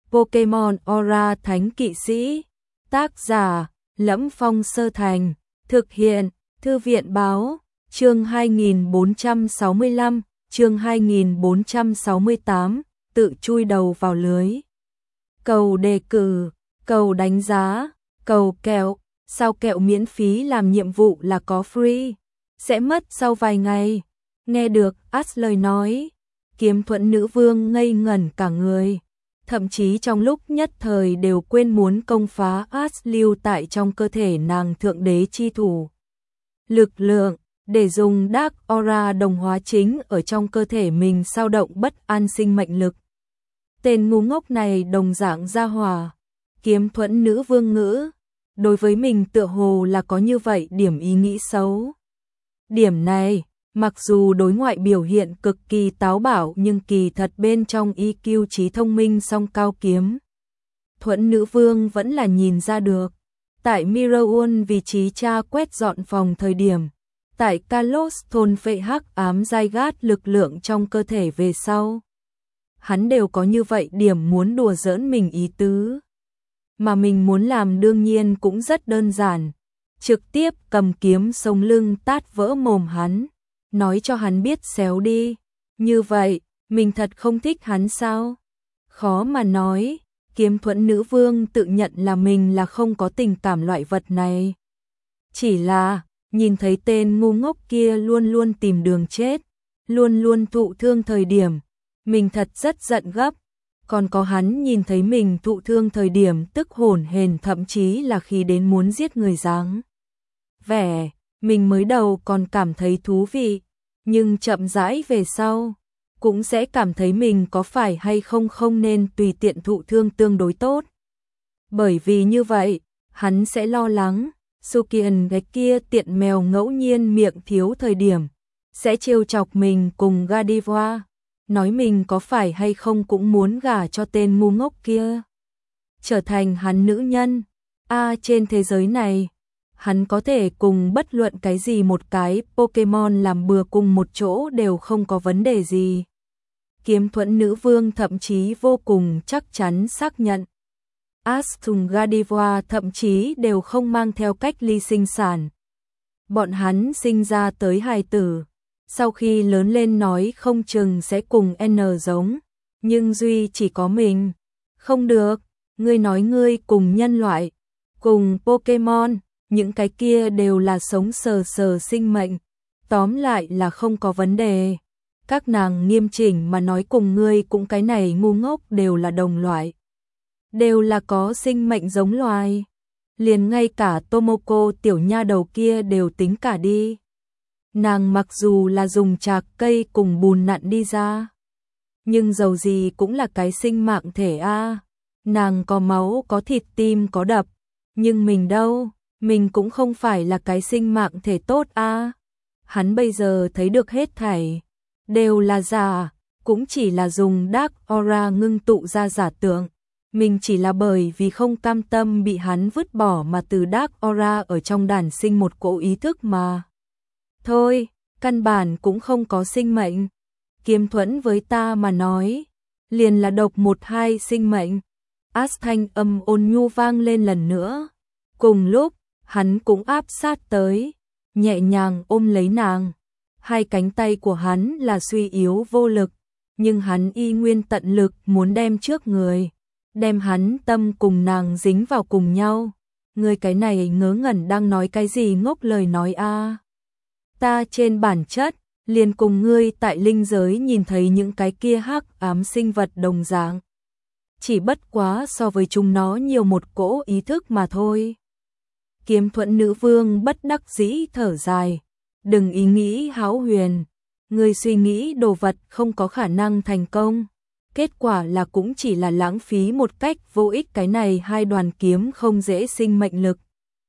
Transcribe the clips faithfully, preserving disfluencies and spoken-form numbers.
Pokemon Aura Thánh Kỵ Sĩ. Tác giả: Lẫm Phong Sơ Thành. Thực hiện: Thư viện báo. Chương hai nghìn bốn trăm sáu mươi lăm, chương hai nghìn bốn trăm sáu mươi tám, tự chui đầu vào lưới. Cầu đề cử, cầu đánh giá, cầu kẹo, sao kẹo miễn phí làm nhiệm vụ là có free, sẽ mất sau vài ngày. Nghe được Ash lời nói, Kiếm Thuẫn nữ vương ngây ngẩn cả người, thậm chí trong lúc nhất thời đều quên muốn công phá Ash lưu tại trong cơ thể nàng thượng đế chi thủ. Lực lượng, để dùng Dark Aura đồng hóa chính ở trong cơ thể mình sao động bất an sinh mệnh lực. Tên ngu ngốc này đồng dạng ra hỏa, Kiếm Thuẫn nữ vương ngữ, đối với mình tựa hồ là có như vậy điểm ý nghĩ xấu. Điểm này, mặc dù đối ngoại biểu hiện cực kỳ táo bạo nhưng kỳ thật bên trong i kiu trí thông minh song cao Kiếm Thuẫn nữ vương vẫn là nhìn ra được. Tại Mirrorworld vị trí tra quét dọn phòng thời điểm, tại Kalos thôn phệ hắc ám dai gát lực lượng trong cơ thể về sau, hắn đều có như vậy điểm muốn đùa giỡn mình ý tứ. Mà mình muốn làm đương nhiên cũng rất đơn giản, trực tiếp cầm kiếm sống lưng tát vỡ mồm hắn, nói cho hắn biết xéo đi. Như vậy, mình thật không thích hắn sao? Khó mà nói, Kiếm Thuẫn nữ vương tự nhận là mình là không có tình cảm loại vật này. Chỉ là, nhìn thấy tên ngu ngốc kia luôn luôn tìm đường chết, luôn luôn thụ thương thời điểm, mình thật rất giận gấp. Còn có hắn nhìn thấy mình thụ thương thời điểm tức hổn hển, thậm chí là khi đến muốn giết người dáng vẻ, mình mới đầu còn cảm thấy thú vị, nhưng chậm rãi về sau, cũng sẽ cảm thấy mình có phải hay không không nên tùy tiện thụ thương tương đối tốt. Bởi vì như vậy, hắn sẽ lo lắng, Sukian cái kia tiện mèo ngẫu nhiên miệng thiếu thời điểm, sẽ trêu chọc mình cùng Gardevoir, nói mình có phải hay không cũng muốn gả cho tên ngu ngốc kia, trở thành hắn nữ nhân. A trên thế giới này, hắn có thể cùng bất luận cái gì một cái Pokemon làm bừa cùng một chỗ đều không có vấn đề gì. Kiếm Thuẫn nữ vương thậm chí vô cùng chắc chắn xác nhận, Ash cùng Gardevoir thậm chí đều không mang theo cách ly sinh sản. Bọn hắn sinh ra tới hài tử, sau khi lớn lên nói không chừng sẽ cùng N giống, nhưng duy chỉ có mình. Không được, ngươi nói ngươi cùng nhân loại, cùng Pokemon, những cái kia đều là sống sờ sờ sinh mệnh, tóm lại là không có vấn đề. Các nàng nghiêm chỉnh mà nói cùng ngươi cũng cái này ngu ngốc đều là đồng loại, đều là có sinh mệnh giống loài. Liền ngay cả Tomoko tiểu nha đầu kia đều tính cả đi. Nàng mặc dù là dùng chạc cây cùng bùn nặn đi ra, nhưng dầu gì cũng là cái sinh mạng thể a. Nàng có máu, có thịt, tim có đập, nhưng mình đâu, mình cũng không phải là cái sinh mạng thể tốt a. Hắn bây giờ thấy được hết thảy đều là giả, cũng chỉ là dùng Dark Aura ngưng tụ ra giả tượng. Mình chỉ là bởi vì không cam tâm bị hắn vứt bỏ mà từ Dark Aura ở trong đản sinh một cỗ ý thức mà thôi, căn bản cũng không có sinh mệnh. Kiếm Thuẫn với ta mà nói, liền là độc một hai sinh mệnh. Ash thanh âm ôn nhu vang lên lần nữa. Cùng lúc, hắn cũng áp sát tới, nhẹ nhàng ôm lấy nàng. Hai cánh tay của hắn là suy yếu vô lực, nhưng hắn y nguyên tận lực muốn đem trước người, đem hắn tâm cùng nàng dính vào cùng nhau. Ngươi cái này ngớ ngẩn đang nói cái gì ngốc lời nói a? Ta trên bản chất, liền cùng ngươi tại linh giới nhìn thấy những cái kia hắc ám sinh vật đồng dạng. Chỉ bất quá so với chúng nó nhiều một cỗ ý thức mà thôi. Kiếm Thuẫn nữ vương bất đắc dĩ thở dài. Đừng ý nghĩ hão huyền, ngươi suy nghĩ đồ vật không có khả năng thành công. Kết quả là cũng chỉ là lãng phí một cách vô ích cái này hai đoàn kiếm không dễ sinh mệnh lực.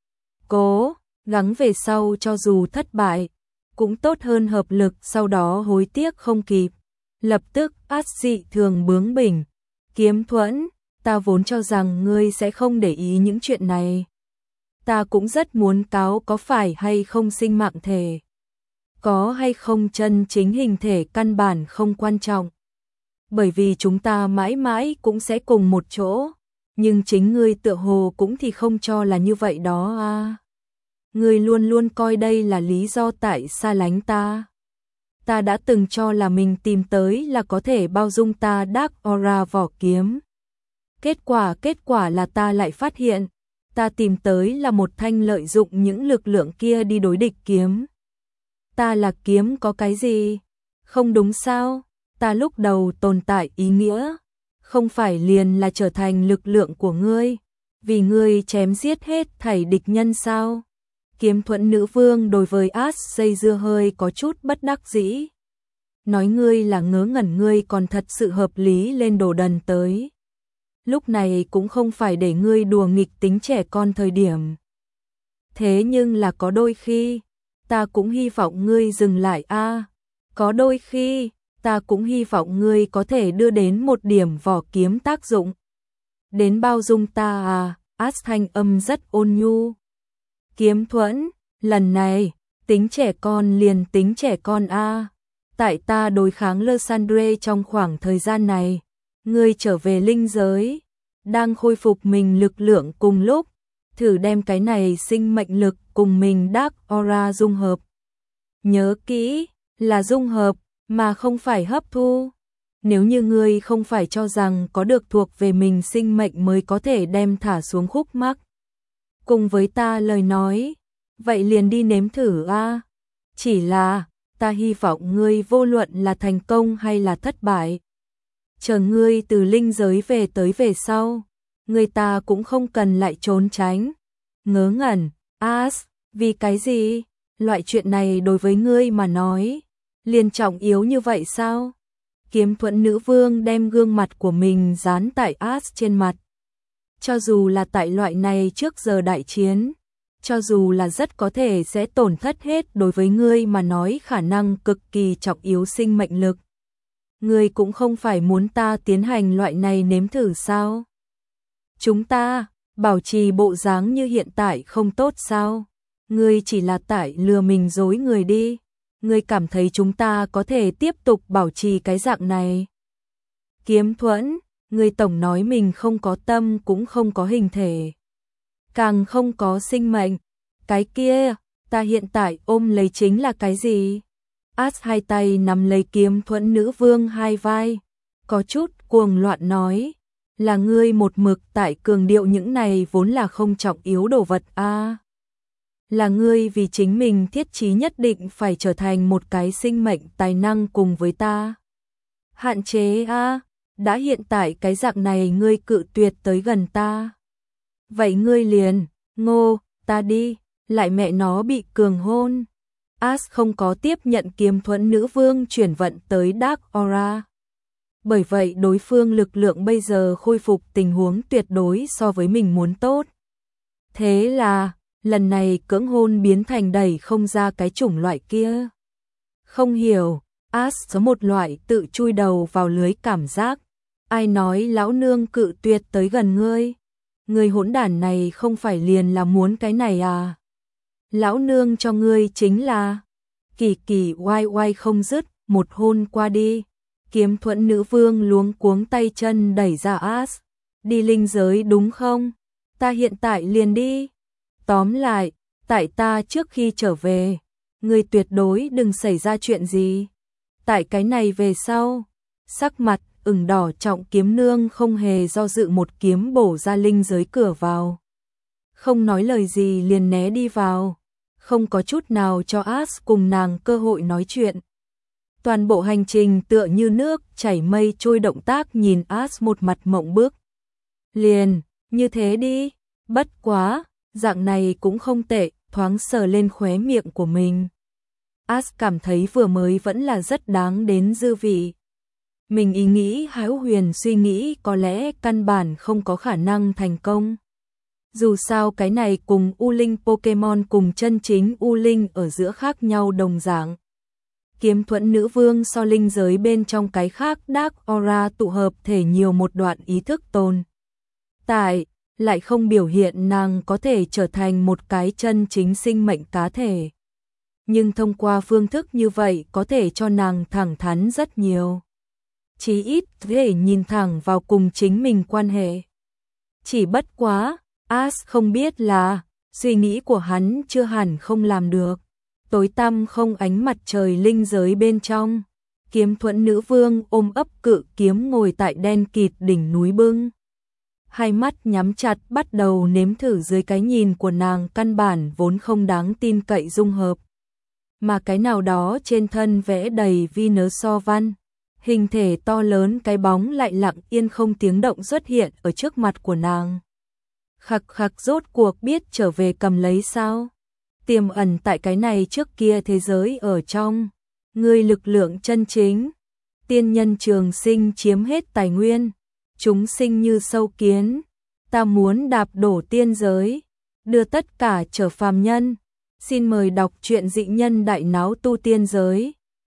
Cố gắng về sau cho dù thất bại, cũng tốt hơn hợp lực sau đó hối tiếc không kịp. Lập tức Ash dị thường bướng bỉnh. Kiếm Thuẫn, ta vốn cho rằng ngươi sẽ không để ý những chuyện này. Ta cũng rất muốn cáo có phải hay không sinh mạng thể, có hay không chân chính hình thể căn bản không quan trọng. bởi vì chúng ta mãi mãi cũng sẽ cùng một chỗ, nhưng chính ngươi tựa hồ cũng thì không cho là như vậy đó à. Ngươi luôn luôn coi đây là lý do tại xa lánh ta. Ta đã từng cho là mình tìm tới là có thể bao dung ta Dark Aura vỏ kiếm. Kết quả kết quả là ta lại phát hiện, ta tìm tới là một thanh lợi dụng những lực lượng kia đi đối địch kiếm. Ta là kiếm có cái gì? Không đúng sao? Ta lúc đầu tồn tại ý nghĩa, không phải liền là trở thành lực lượng của ngươi, vì ngươi chém giết hết thảy địch nhân sao? Kiếm Thuẫn nữ vương đối với As dây dưa hơi có chút bất đắc dĩ. Nói ngươi là ngớ ngẩn, ngươi còn thật sự hợp lý lên đồ đần tới. Lúc này cũng không phải để ngươi đùa nghịch tính trẻ con thời điểm. Thế nhưng là có đôi khi, ta cũng hy vọng ngươi dừng lại a. À, có đôi khi, ta cũng hy vọng ngươi có thể đưa đến một điểm vỏ kiếm tác dụng. Đến bao dung ta à, As thanh âm rất ôn nhu. Kiếm Thuẫn, lần này, tính trẻ con liền tính trẻ con a. À. Tại ta đối kháng Lysandre trong khoảng thời gian này, ngươi trở về linh giới, đang khôi phục mình lực lượng cùng lúc, thử đem cái này sinh mệnh lực cùng mình Dark Aura dung hợp. Nhớ kỹ, là dung hợp, mà không phải hấp thu. Nếu như ngươi không phải cho rằng có được thuộc về mình sinh mệnh mới có thể đem thả xuống khúc mắc cùng với ta lời nói, vậy liền đi nếm thử a. Chỉ là, ta hy vọng ngươi vô luận là thành công hay là thất bại, chờ ngươi từ linh giới về tới về sau, người ta cũng không cần lại trốn tránh. Ngớ ngẩn, As, vì cái gì? Loại chuyện này đối với ngươi mà nói, liền trọng yếu như vậy sao? Kiếm Thuẫn nữ vương đem gương mặt của mình dán tại As trên mặt. Cho dù là tại loại này trước giờ đại chiến, cho dù là rất có thể sẽ tổn thất hết đối với ngươi mà nói khả năng cực kỳ trọng yếu sinh mệnh lực. Ngươi cũng không phải muốn ta tiến hành loại này nếm thử sao? Chúng ta, bảo trì bộ dáng như hiện tại không tốt sao? Ngươi chỉ là tại lừa mình dối người đi. Ngươi cảm thấy chúng ta có thể tiếp tục bảo trì cái dạng này? Kiếm Thuẫn, ngươi tổng nói mình không có tâm cũng không có hình thể, càng không có sinh mệnh. Cái kia, ta hiện tại ôm lấy chính là cái gì? As hai tay nắm lấy Kiếm Thuẫn nữ vương hai vai, có chút cuồng loạn nói, là ngươi một mực tại cường điệu những này vốn là không trọng yếu đồ vật a. À, là ngươi vì chính mình thiết chí nhất định phải trở thành một cái sinh mệnh tài năng cùng với ta. Hạn chế a, à, đã hiện tại cái dạng này ngươi cự tuyệt tới gần ta. Vậy ngươi liền, ngô, ta đi, lại mẹ nó bị cường hôn. As không có tiếp nhận Kiếm Thuẫn nữ vương chuyển vận tới Dark Aura. Bởi vậy đối phương lực lượng bây giờ khôi phục tình huống tuyệt đối so với mình muốn tốt. Thế là, lần này cưỡng hôn biến thành đẩy không ra cái chủng loại kia. Không hiểu, As có một loại tự chui đầu vào lưới cảm giác. Ai nói lão nương cự tuyệt tới gần ngươi? Người hỗn đản này không phải liền là muốn cái này à? Lão nương cho ngươi chính là... Kỳ kỳ oai oai không dứt, một hôn qua đi. Kiếm Thuẫn nữ vương luống cuống tay chân đẩy ra As. Đi linh giới đúng không? Ta hiện tại liền đi. Tóm lại, tại ta trước khi trở về, ngươi tuyệt đối đừng xảy ra chuyện gì. Tại cái này về sau, sắc mặt ửng đỏ trọng kiếm nương không hề do dự một kiếm bổ ra linh giới cửa vào. Không nói lời gì liền né đi vào, không có chút nào cho As cùng nàng cơ hội nói chuyện. Toàn bộ hành trình tựa như nước chảy mây trôi động tác nhìn As một mặt mộng bức. Liền, như thế đi, bất quá, dạng này cũng không tệ, thoáng sờ lên khóe miệng của mình. As cảm thấy vừa mới vẫn là rất đáng đến dư vị. Mình ý nghĩ hão huyền suy nghĩ có lẽ căn bản không có khả năng thành công. Dù sao cái này cùng U Linh Pokemon cùng chân chính U Linh ở giữa khác nhau đồng dạng. Kiếm Thuẫn nữ vương so linh giới bên trong cái khác Dark Aura tụ hợp thể nhiều một đoạn ý thức tồn tại, lại không biểu hiện nàng có thể trở thành một cái chân chính sinh mệnh cá thể. Nhưng thông qua phương thức như vậy có thể cho nàng thẳng thắn rất nhiều. chí ít thể nhìn thẳng vào cùng chính mình quan hệ. Chỉ bất quá, As không biết là, suy nghĩ của hắn chưa hẳn không làm được. Tối tăm không ánh mặt trời linh giới bên trong, Kiếm Thuẫn nữ vương ôm ấp cự kiếm ngồi tại đen kịt đỉnh núi bưng. Hai mắt nhắm chặt bắt đầu nếm thử dưới cái nhìn của nàng căn bản vốn không đáng tin cậy dung hợp. Mà cái nào đó trên thân vẽ đầy vi nớ so văn, hình thể to lớn cái bóng lại lặng yên không tiếng động xuất hiện ở trước mặt của nàng. Khặc khặc rốt cuộc biết trở về cầm lấy sao? Tiềm ẩn tại cái này trước kia thế giới ở trong. Người lực lượng chân chính. Tiên nhân trường sinh chiếm hết tài nguyên. Chúng sinh như sâu kiến. Ta muốn đạp đổ tiên giới. Đưa tất cả trở phàm nhân. Xin mời đọc truyện dị nhân đại náo tu tiên giới.